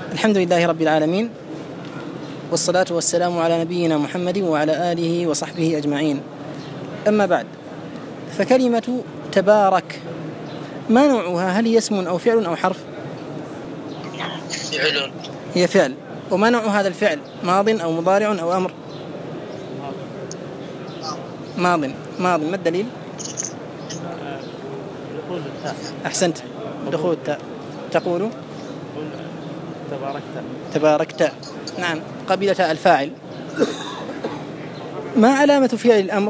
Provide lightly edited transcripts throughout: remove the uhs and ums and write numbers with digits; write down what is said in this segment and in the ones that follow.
الحمد لله رب العالمين، والصلاة والسلام على نبينا محمد وعلى آله وصحبه أجمعين. أما بعد، فكلمة تبارك ما نوعها؟ هل هي اسم أو فعل أو حرف؟ فعل. هي فعل. وما نوع هذا الفعل؟ ماض أو مضارع أو أمر؟ ماض. ما الدليل؟ دخول التاء. أحسنت، دخول التاء. تقول تباركت. نعم، قبل تاء الفاعل. ما علامة فعل الأمر؟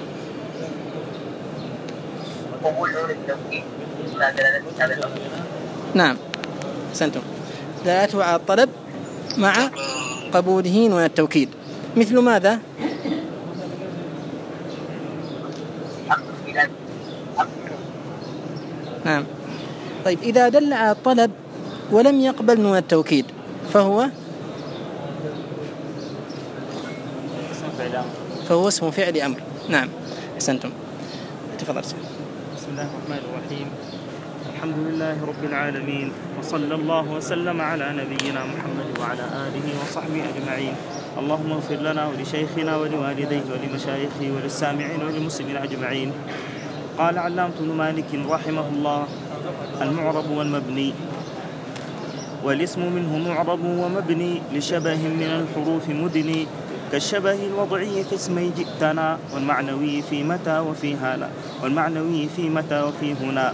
نعم، أحسنتم، دلالته على الطلب مع قبوله نون التوكيد. مثل ماذا؟ نعم. طيب، إذا دل على الطلب ولم يقبل نون التوكيد فهو اسم فعل أمر. نعم، أحسنتم، تفضل. بسم الله الرحمن الرحيم. الحمد لله رب العالمين، وصلى الله وسلم على نبينا محمد وعلى آله وصحبه أجمعين. اللهم اغفر لنا ولشيخنا ولوالديه ولمشايخه وللسامعين وللمسلمين أجمعين. قال علامة ابن مالك رحمه الله: المعرب والمبني. والاسم منه معرب ومبني لشبه من الحروف مدني، كالشبه الوضعي في اسمي جئتنا، والمعنوي في متى وفي هنا،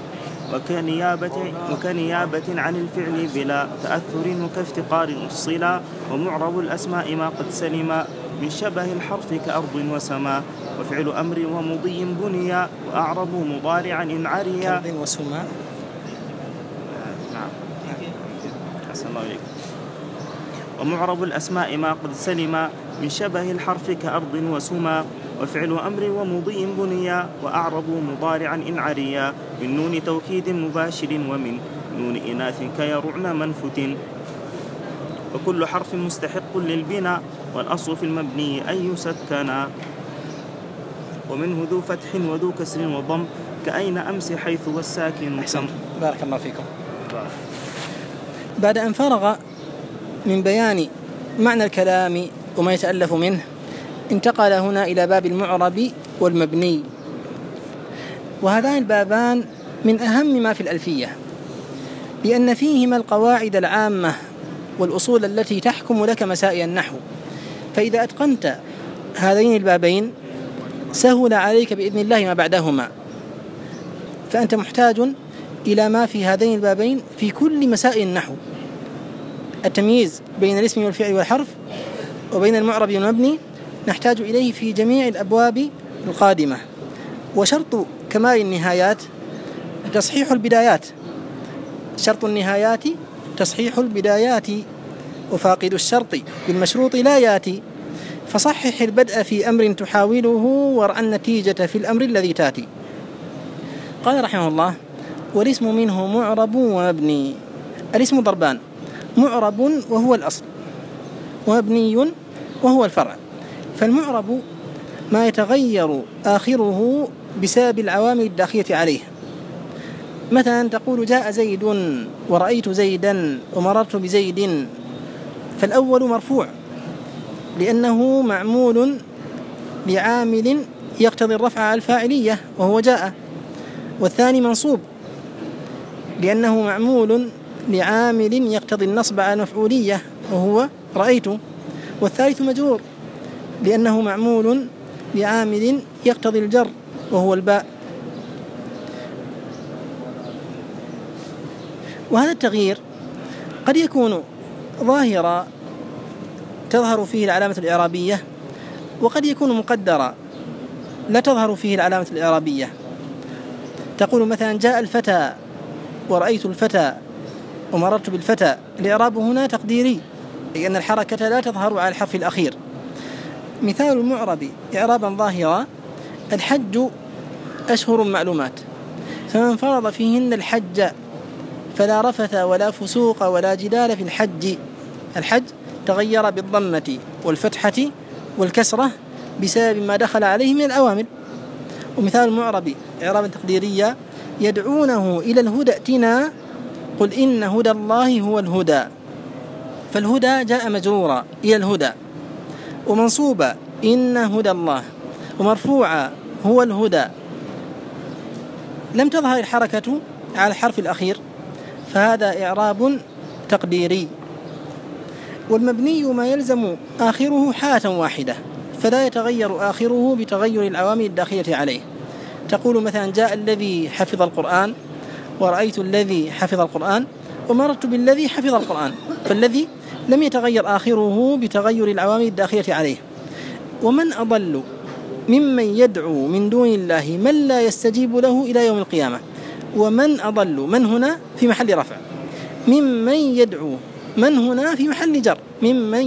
وكنيابة عن الفعل بلا تأثر وكافتقار الصلا. ومعرب الأسماء ما قد سلم من شبه الحرف كأرض وسماء، وفعل أمر ومضي بنيا، وأعرب مضارعا إن عريا. كأرض وسماء. نعم، أحسن الله إليك. ومعرب الأسماء ما قد سلم من شبه الحرف كأرض وسما، وفعل أمر ومضي بنيا، وأعرب مضارعا إن عريا، من نون توكيد مباشر ومن نون إناث كيرعن منفت. وكل حرف مستحق للبناء، والأصل في المبني أن يسكنا، ومنه ذو فتح وذو كسر وضم، كأين أمس حيث والساكن كم. بارك الله فيكم. بعد أن فرغ من بيان معنى الكلام وما يتألف منه، انتقل هنا إلى باب المعرب والمبني. وهذان البابان من أهم ما في الألفية، لأن فيهما القواعد العامة والأصول التي تحكم لك مسائل النحو. فإذا أتقنت هذين البابين سهل عليك بإذن الله ما بعدهما، فأنت محتاج إلى ما في هذين البابين في كل مسائل النحو: التمييز بين الاسم والفعل والحرف، وبين المعرب والمبني نحتاج إليه في جميع الأبواب القادمة. وشرط كمال النهايات تصحيح البدايات. شرط النهايات تصحيح البدايات، وفاقد الشرط بالمشروط لا ياتي. فصحح البدء في أمر تحاوله، ورأى النتيجة في الأمر الذي تاتي. قال رحمه الله: والاسم منه معرب ومبني. الاسم ضربان: معرب وهو الأصل، ومبني وهو الفرع. فالمعرب ما يتغير آخره بسبب العوامل الداخلة عليه. مثلا تقول: جاء زيد، ورأيت زيدا، ومررت بزيد. فالأول مرفوع لأنه معمول لعامل يقتضي الرفع على الفاعلية وهو جاء. والثاني منصوب لأنه معمول لعامل يقتضي النصب على المفعولية وهو رأيت. والثالث مجرور لأنه معمول لعامل يقتضي الجر وهو الباء. وهذا التغيير قد يكون ظاهرا تظهر فيه العلامة الإعرابية، وقد يكون مقدرا لا تظهر فيه العلامة الإعرابية. تقول مثلا: جاء الفتى، ورأيت الفتى، ومررت بالفتى. الإعراب هنا تقديري، لأن الحركة لا تظهر على الحرف الأخير. مثال المعرب إعرابا ظاهرا: الحج أشهر معلومات، فمن فرض فيهن الحج فلا رفث ولا فسوق ولا جدال في الحج. الحج تغير بالضمة والفتحة والكسرة بسبب ما دخل عليه من الأوامر. ومثال المعرب إعرابا تقديريا: يدعونه إلى الهدى ائتنا، قل إن هدى الله هو الهدى. فالهدى جاء مجرورا إلى الهدى، ومنصوبا إن هدى الله، ومرفوعا هو الهدى. لم تظهر الحركة على الحرف الأخير، فهذا إعراب تقديري. والمبني ما يلزم آخره حالة واحدة، فلا يتغير آخره بتغير العوامل الداخلة عليه. تقول مثلا جاء الذي حفظ القرآن، ورأيت الذي حفظ القرآن، ومررت بالذي حفظ القرآن، فالذي لم يتغير آخره بتغير العوامل الداخلة عليه. ومن أضل ممن يدعو من دون الله من لا يستجيب له إلى يوم القيامة. ومن أضل، من هنا في محل رفع، ممن يدعو، من هنا في محل جر، ممن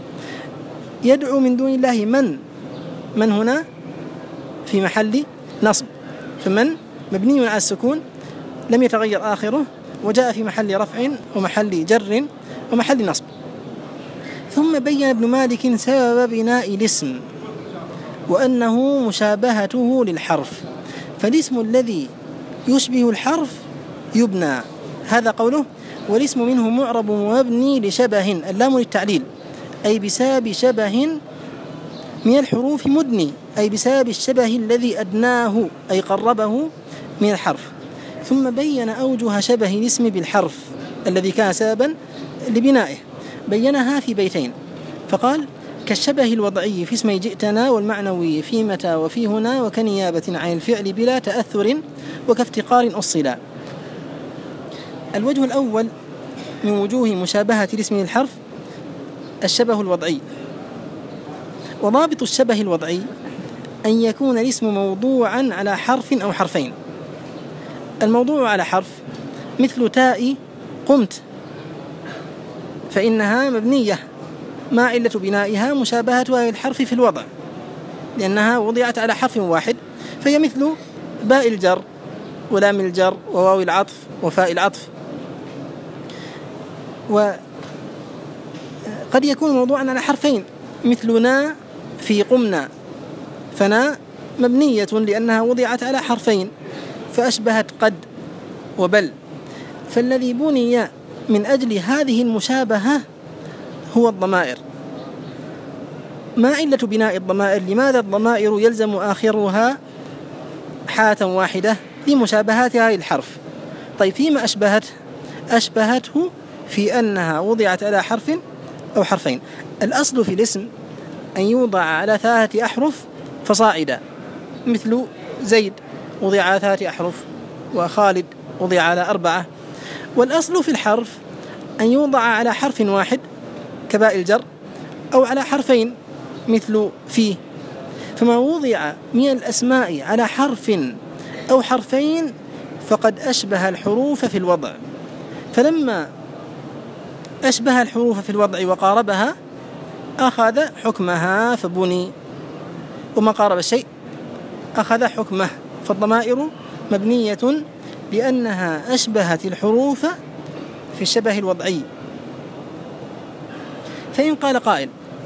يدعو من دون الله، من هنا في محل نصب، فمن مبني على السكون لم يتغير آخره، وجاء في محل رفع ومحل جر ومحل نصب. ثم بين ابن مالك سبب بناء الاسم، وأنه مشابهته للحرف، فالاسم الذي يشبه الحرف يبنى. هذا قوله والاسم منه معرب ومبني لشبه، اللام للتعليل، أي بسبب شبه من الحروف مدني، أي بسبب الشبه الذي أدناه أي قربه من الحرف. ثم بين أوجه شبه الاسم بالحرف الذي كان سببا لبنائه، بينها في بيتين، فقال كالشبه الوضعي في اسمي جئتنا، والمعنوي في متى وفي هنا، وكنيابة عن الفعل بلا تأثر، وكافتقار أصلا. الوجه الأول من وجوه مشابهة الاسم للحرف الشبه الوضعي. وضابط الشبه الوضعي أن يكون الاسم موضوعا على حرف أو حرفين. الموضوع على حرف مثل تاء قمت، فإنها مبنية، ما علة بنائها مشابهتها للحرف في الوضع، لأنها وضعت على حرف واحد، فهي مثل باء الجر ولام الجر وواو العطف وفاء العطف. وقد يكون موضوعا على حرفين مثل نا في قمنا، فنا مبنية لأنها وضعت على حرفين فأشبهت قد وبل. فالذي بني من أجل هذه المشابهة هو الضمائر. ما علة بناء الضمائر؟ لماذا الضمائر يلزم آخرها حالة واحدة لمشابهاتها للحرف؟ طيب فيما أشبهته في أنها وضعت على حرف أو حرفين. الأصل في الاسم أن يوضع على 3 أحرف فصاعدا، مثل زيد وضع على 3 أحرف، وخالد وضع على 4. والأصل في الحرف أن يوضع على حرف واحد كباء الجر، أو على حرفين مثل فيه. فما وضع من الأسماء على حرف أو حرفين فقد أشبه الحروف في الوضع، فلما أشبه الحروف في الوضع وقاربها أخذ حكمها فبني، وما قارب الشيء أخذ حكمه. فالضمائر مبنية لأنها أشبهت الحروف في الشبه الوضعي. فإن قال قائل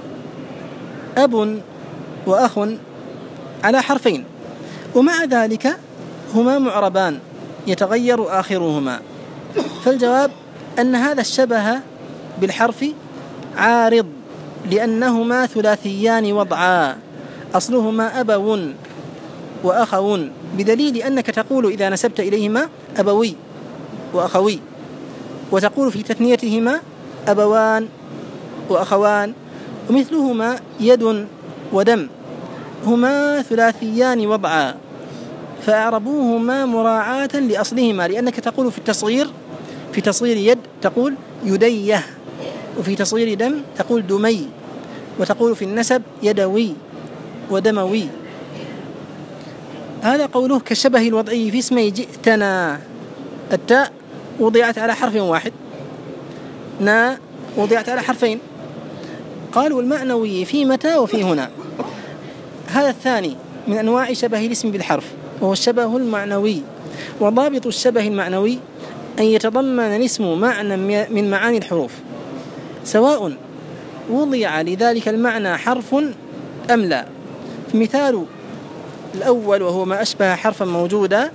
أب وأخ على حرفين، ومع ذلك هما معربان يتغير آخرهما، فالجواب أن هذا الشبه بالحرف عارض، لأنهما ثلاثيان وضعا، أصلهما أبو وأخو، بدليل أنك تقول إذا نسبت إليهما أبوي وأخوي، وتقول في تثنيتهما أبوان وأخوان. ومثلهما يد ودم، هما ثلاثيان وضعا، فأعربوهما مراعاة لأصلهما، لأنك تقول في تصغير يد تقول يديه، وفي تصغير دم تقول دمي، وتقول في النسب يدوي ودموي. هذا قوله كالشبه الوضعي في اسمي جئتنا، التاء وضعت على حرف واحد، نا وضعت على حرفين. قالوا المعنوي في متى وفي هنا. هذا الثاني من أنواع شبه الاسم بالحرف، وهو الشبه المعنوي. وضابط الشبه المعنوي أن يتضمن الاسم معنى من معاني الحروف، سواء وضع لذلك المعنى حرف أم لا. مثال الأول وهو ما أشبه حرفا موجودا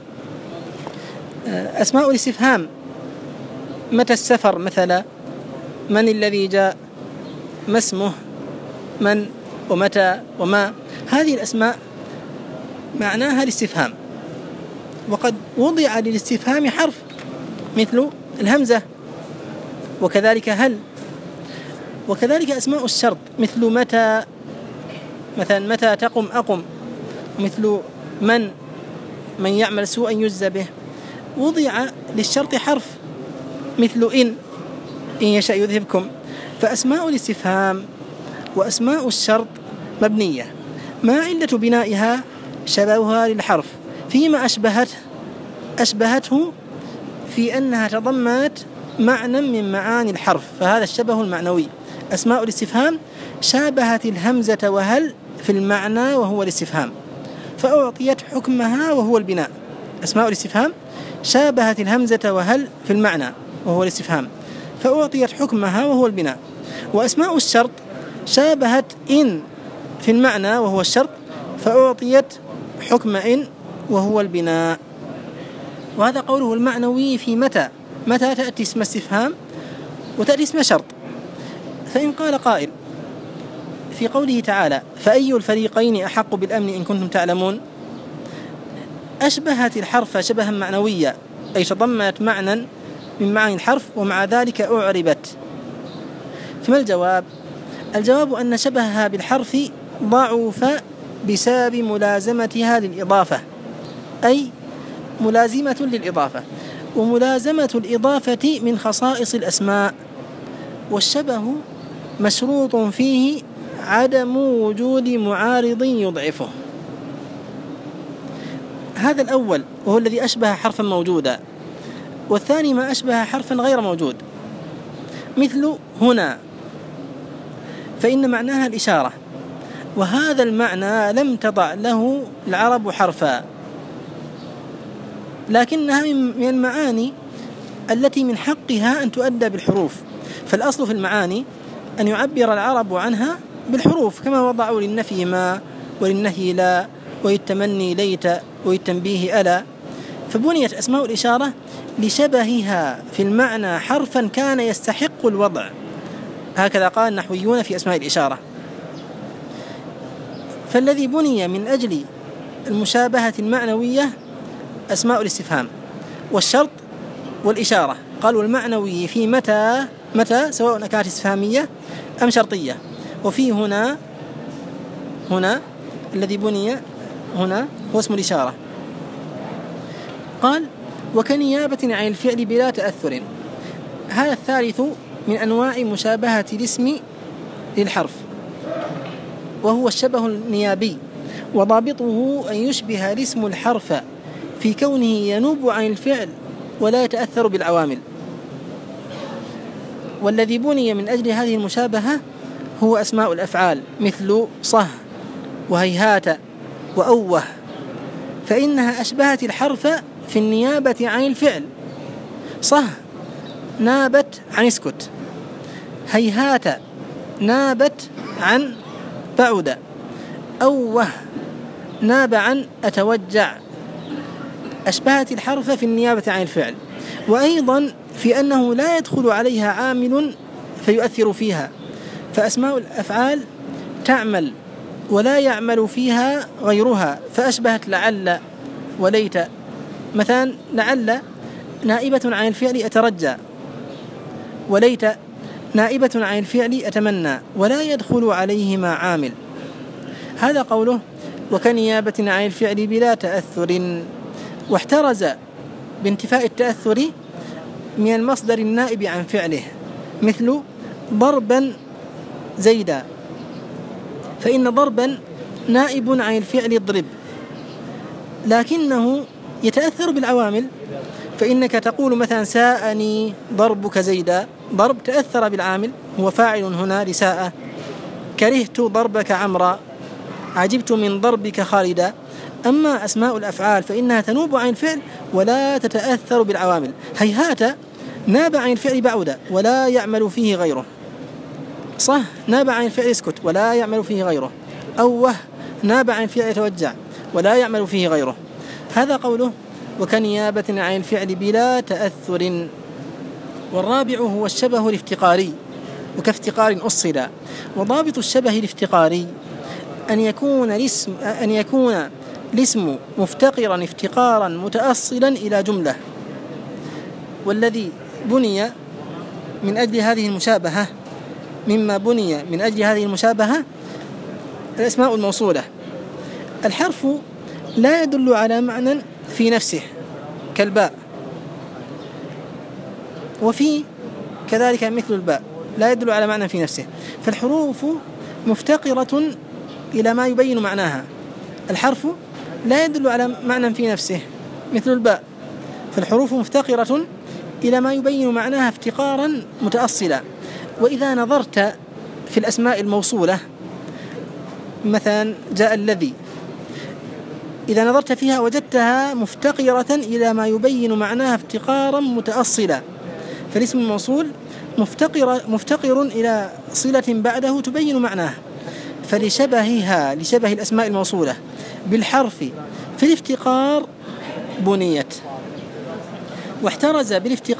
أسماء الاستفهام، متى السفر مثلا، من الذي جاء، ما اسمه، من ومتى وما، هذه الأسماء معناها الاستفهام، وقد وضع للاستفهام حرف مثل الهمزة، وكذلك هل، وكذلك أسماء الشرط مثل متى، مثلا متى تقم أقم، مثل من يعمل سوءا يجزى به، وضع للشرط حرف مثل إن يشاء يذهبكم. فأسماء الاستفهام وأسماء الشرط مبنية، ما علة بنائها؟ شبهها للحرف فيما أشبهته في أنها تضمنت معنى من معاني الحرف، فهذا الشبه المعنوي. أسماء الاستفهام شابهت الهمزة وهل في المعنى وهو الاستفهام فأعطيت حكمها وهو البناء. أسماء الاستفهام شابهت الهمزة وهل في المعنى وهو الاستفهام فأعطيت حكمها وهو البناء. وأسماء الشرط شابهت إن في المعنى وهو الشرط فأعطيت حكم إن وهو البناء. وهذا قوله المعنوي في متى تأتي اسم استفهام وتأتي اسم شرط. فإن قال قائل في قوله تعالى فأي الفريقين أحق بالأمن إن كنتم تعلمون، أشبهت الحرف شبها معنويا أي تضمنت معنى من معاني الحرف ومع ذلك أعربت. فما الجواب؟ الجواب أن شبهها بالحرف ضعف بسبب ملازمتها للإضافة، أي ملازمة للإضافة، وملازمة الإضافة من خصائص الأسماء، والشبه مشروط فيه عدم وجود معارض يضعفه. هذا الأول وهو الذي أشبه حرفا موجودا، والثاني ما أشبه حرفا غير موجود مثل هنا، فإن معناها الإشارة، وهذا المعنى لم تضع له العرب حرفا، لكنها من المعاني التي من حقها أن تؤدى بالحروف، فالأصل في المعاني أن يعبر العرب عنها بالحروف كما وضعوا للنفي ما وللنهي لا وللتمني ليت وللتنبيه ألا. فبنيت أسماء الإشارة لشبهها في المعنى حرفا كان يستحق الوضع، هكذا قال النحويون في أسماء الإشارة. فالذي بني من أجل المشابهة المعنوية أسماء الاستفهام والشرط والإشارة. قالوا المعنوي في متى سواء كانت استفهامية أم شرطية، وفي هنا الذي بني هنا هو اسم الإشارة. قال وكنيابة عن الفعل بلا تأثر، هذا الثالث من أنواع مشابهة الاسم للحرف وهو الشبه النيابي، وضابطه أن يشبه الاسم الحرف في كونه ينوب عن الفعل ولا يتأثر بالعوامل. والذي بني من أجل هذه المشابهة هو أسماء الأفعال مثل صه وهيهات وأوه، فإنها أشبهت الحرف في النيابة عن الفعل. صه نابت عن اسكت، هيهات نابت عن بعد، أوه ناب عن أتوجع. أشبهت الحرف في النيابة عن الفعل، وأيضا في أنه لا يدخل عليها عامل فيؤثر فيها، فأسماء الأفعال تعمل ولا يعمل فيها غيرها، فأشبهت لعل وليت. مثلا لعل نائبة عن الفعل أترجى، وليت نائبة عن الفعل أتمنى، ولا يدخل عليهما عامل. هذا قوله وكنيابة عن الفعل بلا تأثر، واحترز بانتفاء التأثر من المصدر النائب عن فعله مثل ضربا زيدا، فإن ضربا نائب عن الفعل اضرب، لكنه يتأثر بالعوامل، فإنك تقول مثلا ساءني ضربك زيدا، ضرب تأثر بالعامل هو فاعل هنا لساء. كرهت ضربك عمرا، عجبت من ضربك خالدا. أما أسماء الأفعال فإنها تنوب عن الفعل ولا تتأثر بالعوامل. هيهات ناب عن الفعل بعد ولا يعمل فيه غيره، صح ناب عن الفعل اسكت ولا يعمل فيه غيره، أوه ناب عن الفعل يتوجع ولا يعمل فيه غيره. هذا قوله وكنيابة عن الفعل بلا تأثر. والرابع هو الشبه الافتقاري، وكافتقار أصل. وضابط الشبه الافتقاري أن يكون الاسم مفتقرا افتقارا متأصلا إلى جملة، والذي بني من أجل هذه المشابهة مما بني من أجل هذه المشابهة الأسماء الموصولة. الحرف لا يدل على معنى في نفسه كالباء، وفي كذلك مثل الباء لا يدل على معنى في نفسه، فالحروف مفتقرة إلى ما يبين معناها. الحرف لا يدل على معنى في نفسه مثل الباء، فالحروف مفتقرة إلى ما يبين معناها افتقارا متأصلا. وإذا نظرت في الأسماء الموصولة مثلا جاء الذي، إذا نظرت فيها وجدتها مفتقرة إلى ما يبين معناها افتقارا متأصلا، فالاسم الموصول مفتقر إلى صلة بعده تبين معناه، لشبه الأسماء الموصولة بالحرف في الافتقار بنيت، واحترز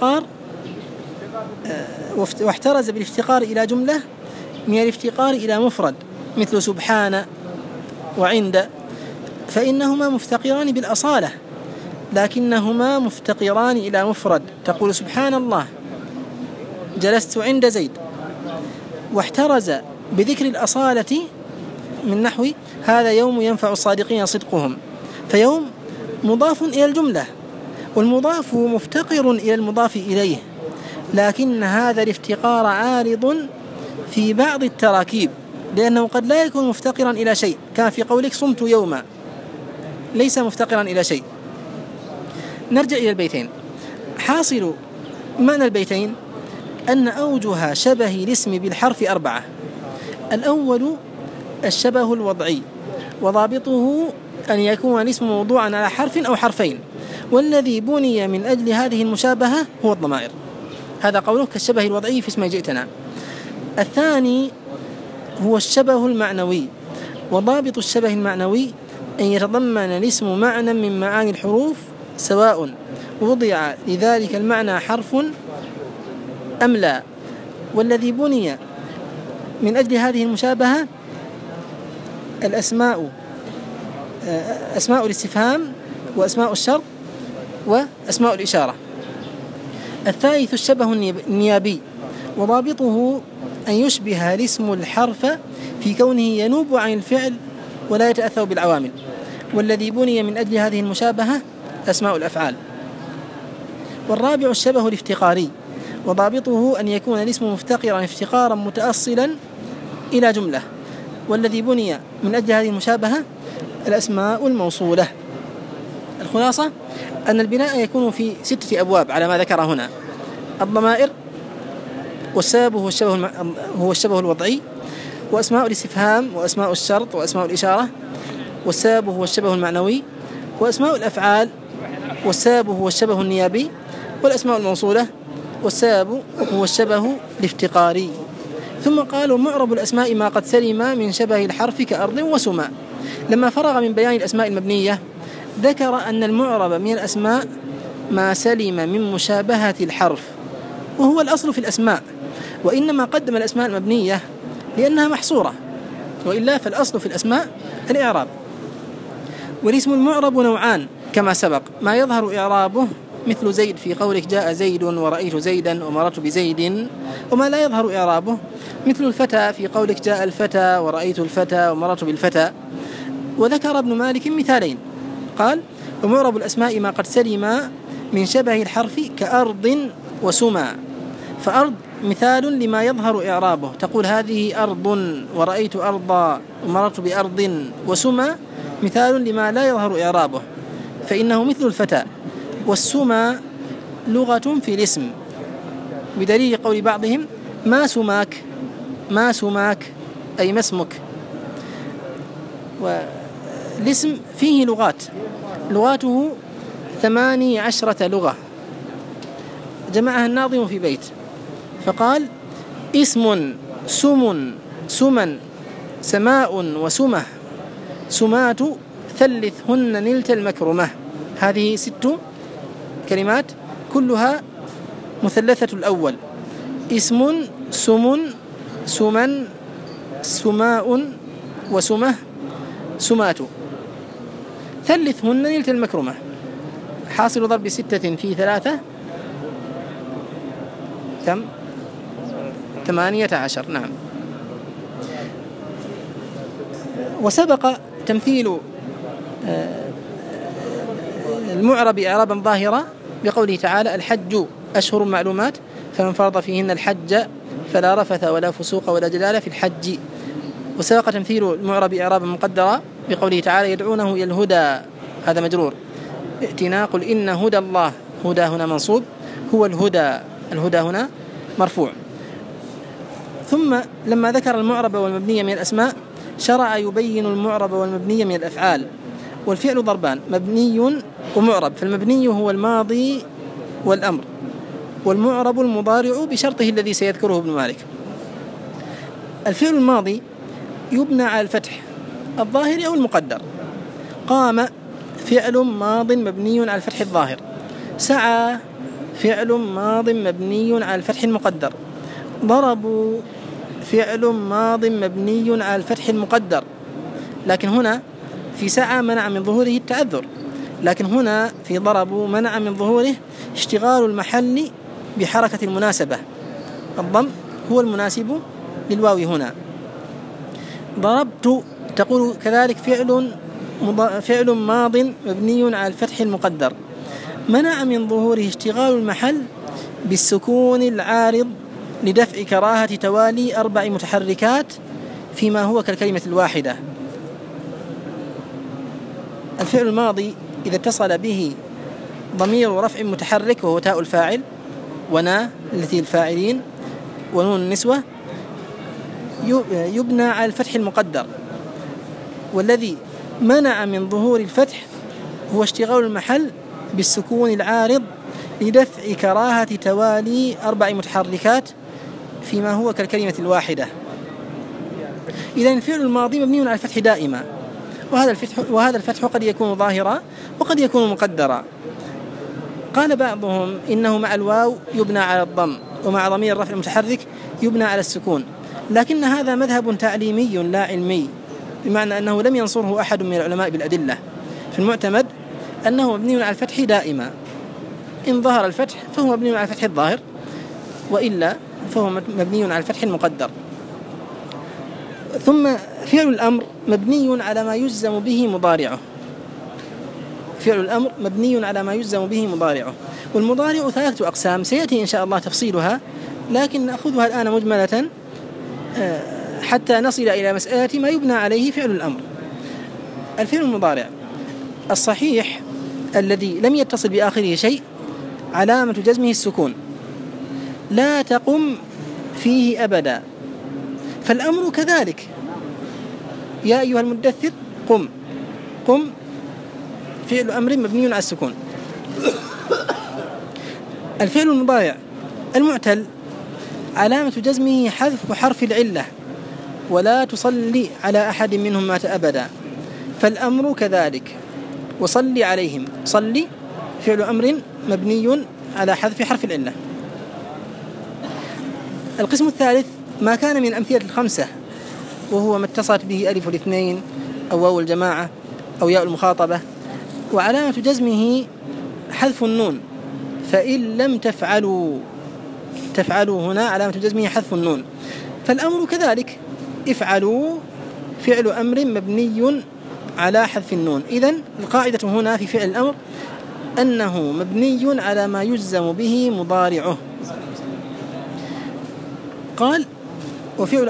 بالافتقار إلى جملة من الافتقار إلى مفرد مثل سبحان وعند، فإنهما مفتقران بالأصالة لكنهما مفتقران إلى مفرد، تقول سبحان الله جلست عند زيد. واحترز بذكر الأصالة من نحو هذا يوم ينفع الصادقين صدقهم، فيوم مضاف إلى الجملة، والمضاف مفتقر إلى المضاف إليه، لكن هذا الافتقار عارض في بعض التراكيب، لأنه قد لا يكون مفتقرا إلى شيء، كان في قولك صمت يوما ليس مفتقرا إلى شيء. نرجع إلى البيتين. حاصل معنى البيتين أن أوجه شبه الاسم بالحرف 4. الأول الشبه الوضعي، وضابطه أن يكون الاسم موضوعا على حرف أو حرفين، والذي بني من أجل هذه المشابهة هو الضمائر. هذا قوله كالشبه الوضعي في اسم جئتنا. الثاني هو الشبه المعنوي، وضابط الشبه المعنوي أن يتضمن الاسم معنى من معاني الحروف سواء وضع لذلك المعنى حرف أم لا، والذي بني من أجل هذه المشابهة أسماء الاستفهام وأسماء الشرط وأسماء الإشارة. الثالث الشبه النيابي، وضابطه أن يشبه الاسم الحرف في كونه ينوب عن الفعل ولا يتأثر بالعوامل، والذي بني من أجل هذه المشابهة أسماء الأفعال. والرابع الشبه الافتقاري، وضابطه أن يكون الاسم مفتقرا افتقارا متأصلا إلى جملة، والذي بني من أجل هذه المشابهة الأسماء الموصولة. الخلاصة أن البناء يكون في 6 أبواب على ما ذكر هنا: الضمائر، والسبب هو الشبه الوضعي، وأسماء الاستفهام وأسماء الشرط وأسماء الإشارة، والسبب هو الشبه المعنوي، وأسماء الأفعال، والسبب هو الشبه النيابي، والأسماء الموصولة، والسبب هو الشبه الافتقاري. ثم قالوا معرب الأسماء ما قد سلم من شبه الحرف كأرض وسماء. لما فرغ من بيان الأسماء المبنية ذكر أن المعرب من الأسماء ما سلم من مشابهة الحرف، وهو الأصل في الأسماء، وإنما قدم الأسماء المبنية لأنها محصورة، وإلا فالأصل في الأسماء الإعراب. والاسم المعرب نوعان كما سبق: ما يظهر إعرابه مثل زيد في قولك جاء زيد ورأيت زيدا ومررت بزيد، وما لا يظهر إعرابه مثل الفتى في قولك جاء الفتى ورأيت الفتى ومررت بالفتى. وذكر ابن مالك مثالين، قال: ومعرب الأسماء ما قد سلم من شبه الحرف كأرض وسما. فأرض مثال لما يظهر إعرابه، تقول هذه أرض ورأيت أرضا ومررت بأرض. وسما مثال لما لا يظهر إعرابه، فإنه مثل الفتى. والسما لغة في الاسم، بدليل قول بعضهم ما سماك، ما سماك أي ما اسمك. والاسم فيه لغاته 18 لغة جمعها الناظم في بيت، فقال: اسم سم سمن سماء وسمه سمات ثلثهن نلت المكرمة. هذه 6 كلمات كلها مثلثة الأول: اسم سم سمن سماء وسمه سمات. ثلثهن نلت المكرمة. حاصل ضرب 6 في 3 كم؟ 18. نعم. وسبق تمثيل المعرب إعرابا ظاهرا بقوله تعالى: الحج أشهر معلومات فمن فرض فيهن الحج فلا رفث ولا فسوق ولا جدال في الحج. وسبق تمثيل المعرب إعرابا مقدرا بقوله تعالى: يدعونه إلى الهدى، هذا مجرور. ائتنا قل إن هدى الله، هدى هنا منصوب، هو الهدى، الهدى هنا مرفوع. ثم لما ذكر المعرب والمبني من الأسماء شرع يبين المعرب والمبني من الأفعال. والفعل ضربان: مبني ومعرب. فالمبني هو الماضي والأمر، والمعرب المضارع بشرطه الذي سيذكره ابن مالك. الفعل الماضي يبنى على الفتح الظاهر أو المقدر. قام فعل ماض مبني على الفتح الظاهر. سعى فعل ماض مبني على الفتح المقدر. ضربوا فعل ماض مبني على الفتح المقدر. لكن هنا في سعى منع من ظهوره التعذر، لكن هنا في ضربوا منع من ظهوره اشتغال المحل بحركة المناسبة. الضم هو المناسب للواو هنا. ضربت تقول كذلك فعل ماض مبني على الفتح المقدر، منع من ظهوره اشتغال المحل بالسكون العارض لدفع كراهة توالي 4 متحركات فيما هو كالكلمة الواحدة. الفعل الماضي إذا اتصل به ضمير رفع متحرك وهو تاء الفاعل ونا التي الفاعلين ونون النسوة يبنى على الفتح المقدر، والذي منع من ظهور الفتح هو اشتغال المحل بالسكون العارض لدفع كراهة توالي 4 متحركات فيما هو كالكلمة الواحدة. إذن الفعل الماضي مبني على الفتح دائما، وهذا الفتح قد يكون ظاهرا وقد يكون مقدرا. قال بعضهم إنه مع الواو يبنى على الضم، ومع ضمير الرفع المتحرك يبنى على السكون، لكن هذا مذهب تعليمي لا علمي، بمعنى أنه لم ينصره أحد من العلماء بالأدلة. فالمعتمد أنه مبني على الفتح دائما، إن ظهر الفتح فهو مبني على الفتح الظاهر، وإلا فهو مبني على الفتح المقدر. ثم فعل الأمر مبني على ما يجزم به مضارعه. فعل الأمر مبني على ما يجزم به مضارعه، والمضارع 3 أقسام سيأتي إن شاء الله تفصيلها، لكن نأخذها الآن مجملة حتى نصل إلى مسألة ما يبنى عليه فعل الأمر. الفعل المضارع الصحيح الذي لم يتصل بآخره شيء علامة جزمه السكون، لا تقم فيه أبدا. فالأمر كذلك: يا أيها المدثر قم. قم فعل أمر مبني على السكون. الفعل المضارع المعتل علامة جزمه حذف حرف العلة، ولا تصلي على أحد منهم مات أبدا. فالأمر كذلك: وصلي عليهم. صلي فعل أمر مبني على حذف حرف العلة. القسم الثالث ما كان من الأمثلة 5، وهو ما اتصلت به ألف الاثنين أو واو الجماعة أو ياء المخاطبة، وعلامة جزمه حذف النون. فإن لم تفعلوا هنا علامة جزمه حذف النون. فالأمر كذلك: افعلوا فعل أمر مبني على حذف النون. إذن القاعدة هنا في فعل الأمر أنه مبني على ما يجزم به مضارعه. قال: وفعل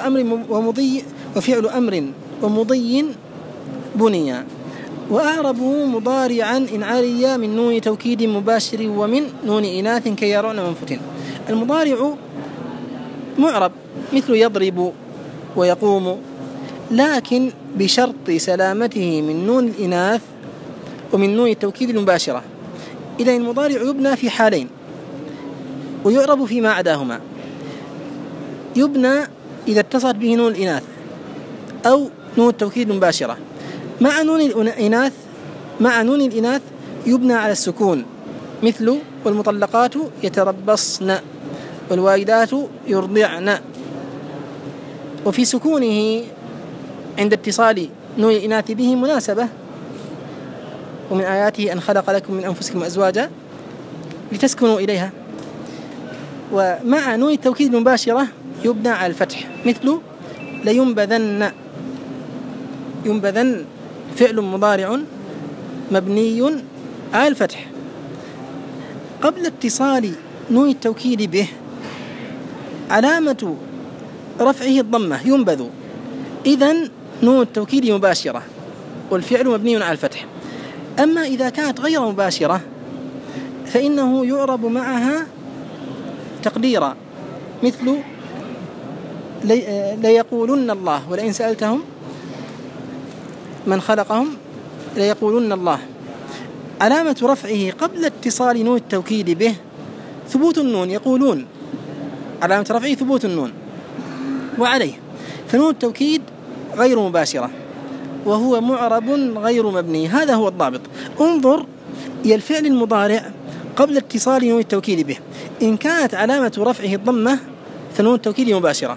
أمر ومضي بنيا، وأعربوا مضارعا إن عري من نون توكيد مباشر ومن نون إناث كي يرون منفت. المضارع معرب مثل يضرب ويقوم، لكن بشرط سلامته من نون الإناث ومن نون التوكيد المباشرة. إذن المضارع يبنى في حالين ويعرب فيما عداهما. يبنى إذا اتصلت به نون الإناث أو نون التوكيد المباشرة. مع نون الإناث يبنى على السكون، مثل والمطلقات يتربصن والوالدات يرضعن. وفي سكونه عند اتصال نون الإناث به مناسبة. ومن آياته أن خلق لكم من أنفسكم أزواجا لتسكنوا إليها. ومع نون التوكيد المباشرة يبنى على الفتح، مثل لينبذن. ينبذن فعل مضارع مبني على الفتح قبل اتصال نون التوكيد به، علامة رفعه الضمة ينبذ، إذن نون التوكيد مباشرة والفعل مبني على الفتح. أما إذا كانت غير مباشرة فإنه يعرب معها تقديرا، مثل ليقولن الله ولئن سألتهم من خلقهم ليقولن الله. علامة رفعه قبل اتصال نون التوكيد به ثبوت النون، يقولون علامة رفعه ثبوت النون وعليه، فنون التوكيد غير مباشرة وهو معرب غير مبني. هذا هو الضابط. انظر إلى الفعل المضارع قبل اتصال نون التوكيد به، إن كانت علامة رفعه الضمة فنون التوكيد مباشرة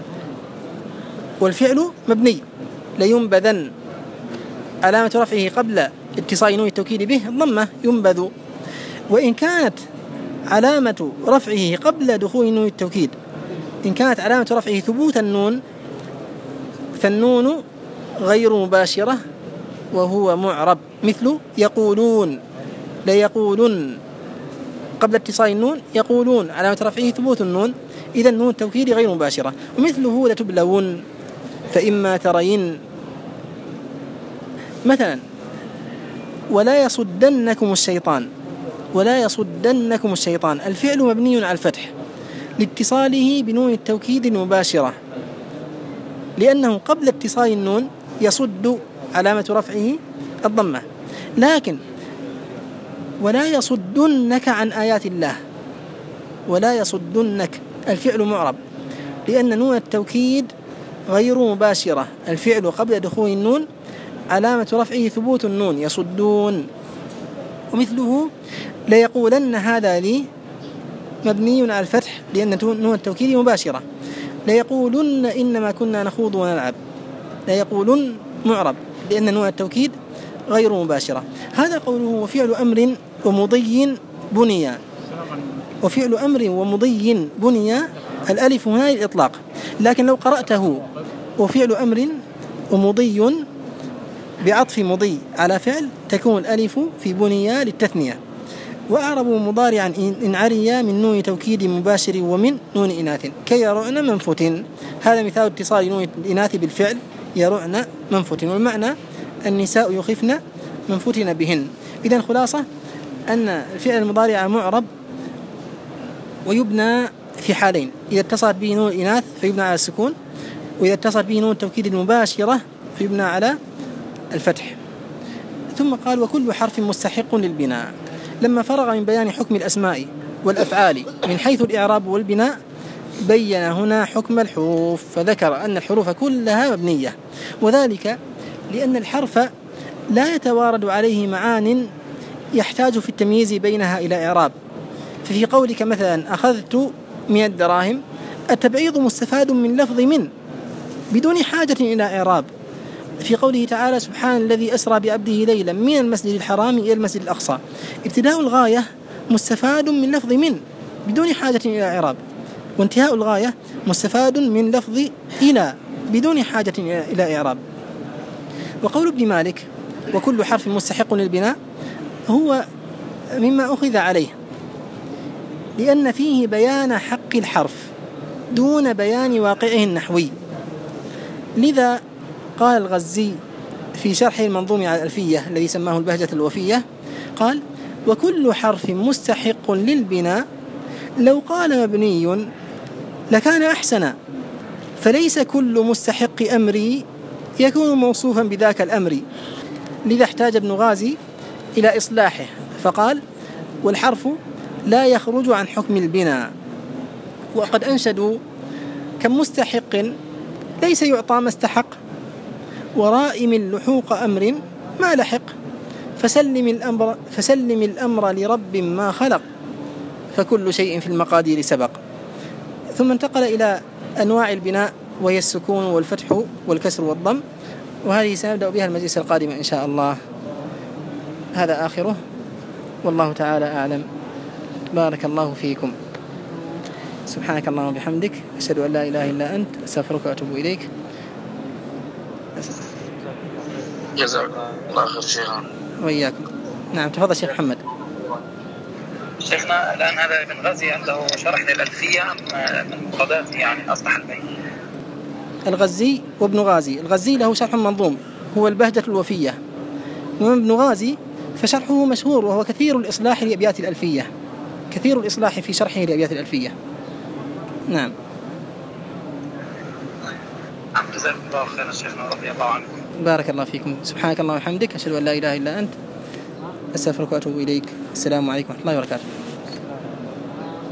والفعل مبني. لينبذن علامة رفعه قبل اتصال نون التوكيد به الضمة ينبذ. وإن كانت علامة رفعه قبل دخول نون التوكيد، إن كانت علامة رفعه ثبوت النون فالنون غير مباشرة وهو معرب، مثل يقولون ليقولن قبل اتصال النون يقولون علامة رفعه ثبوت النون، إذا نون التوكيد غير مباشرة. ومثله لتبلون فإما ترين. مثلا ولا يصدنكم الشيطان، ولا يصدنكم الشيطان، الفعل مبني على الفتح لاتصاله بنون التوكيد المباشرة، لأنه قبل اتصال النون يصد علامة رفعه الضمة. لكن ولا يصدنك عن آيات الله، ولا يصدنك الفعل معرب لأن نون التوكيد غير مباشرة، الفعل قبل دخول النون علامة رفعه ثبوت النون يصدون. ومثله ليقولن هذا لي مبني على الفتح لأن نون التوكيد مباشرة. ليقولن إنما كنا نخوض ونلعب، ليقولن معرب لأن نون التوكيد غير مباشرة. هذا قوله وفعل أمر ومضي بني. وفعل أمر ومضي بني الألف هنا للإطلاق، لكن لو قرأته وفعل أمر ومضي بعطف مضي على فعل تكون الألف في بني للتثنية. وأعربوا مضارعا إن عري من نون توكيد مباشر ومن نون إناث كيرعن منفت. هذا مثال اتصال نون الإناث بالفعل يرعن منفت، والمعنى النساء يخفن منفتن بهن. إذن خلاصة أن الفعل المضارع معرب ويبنى في حالين: إذا اتصلت به نون الإناث فيبنى على السكون، وإذا اتصلت به نون التوكيد المباشرة فيبنى على الفتح. ثم قال وكل حرف مستحق للبناء. لما فرغ من بيان حكم الأسماء والأفعال من حيث الإعراب والبناء بين هنا حكم الحروف، فذكر أن الحروف كلها مبنية، وذلك لأن الحرف لا يتوارد عليه معان يحتاج في التمييز بينها إلى إعراب. ففي قولك مثلا أخذت من الدراهم التبعيض مستفاد من لفظ من بدون حاجة إلى إعراب. في قوله تعالى سبحان الذي أسرى بعبده ليلا من المسجد الحرام إلى المسجد الأقصى، ابتداء الغاية مستفاد من لفظ من بدون حاجة إلى إعراب، وانتهاء الغاية مستفاد من لفظ إلى بدون حاجة إلى إعراب. وقول ابن مالك وكل حرف مستحق للبناء هو مما أخذ عليه، لأن فيه بيان حق الحرف دون بيان واقعه النحوي. لذا قال الغزي في شرح المنظوم على الألفية الذي سماه البهجة الوفية، قال وكل حرف مستحق للبناء لو قال مبني لكان أحسن، فليس كل مستحق أمري يكون موصوفا بذاك الأمر. لذا احتاج ابن غازي إلى إصلاحه فقال والحرف لا يخرج عن حكم البناء. وقد أنشدوا كم مستحق ليس يعطى ما استحق، ورائم اللحوق أمر ما لحق، فسلم الأمر لرب ما خلق، فكل شيء في المقادير سبق. ثم انتقل إلى أنواع البناء وهي السكون والفتح والكسر والضم، وهذه سنبدأ بها المجلس القادم إن شاء الله. هذا آخره، والله تعالى أعلم. بارك الله فيكم. سبحانك اللهم وبحمدك، أشهد أن لا إله إلا أنت، أستغفرك وأتوب إليك. جزاك الله خير شيخنا. وإياكم. نعم تفضل شيخ محمد. شيخنا الآن هذا ابن غازي عنده شرح للألفية من مفردات يعني أصبح البيت. الغزي وابن غازي، الغزي له شرح منظوم هو البهجة الوفية، وابن غازي فشرحه مشهور وهو كثير الإصلاح لأبيات الألفية، كثير الإصلاح في شرحه لأبيات الألفية. نعم. جزاك الله خيرا شيخنا رضي الله عنكم. بارك الله فيكم. سبحانك اللهم وبحمدك، أشهد أن لا إله إلا أنت، أستغفرك وأتوب إليك. السلام عليكم ورحمة الله وبركاته.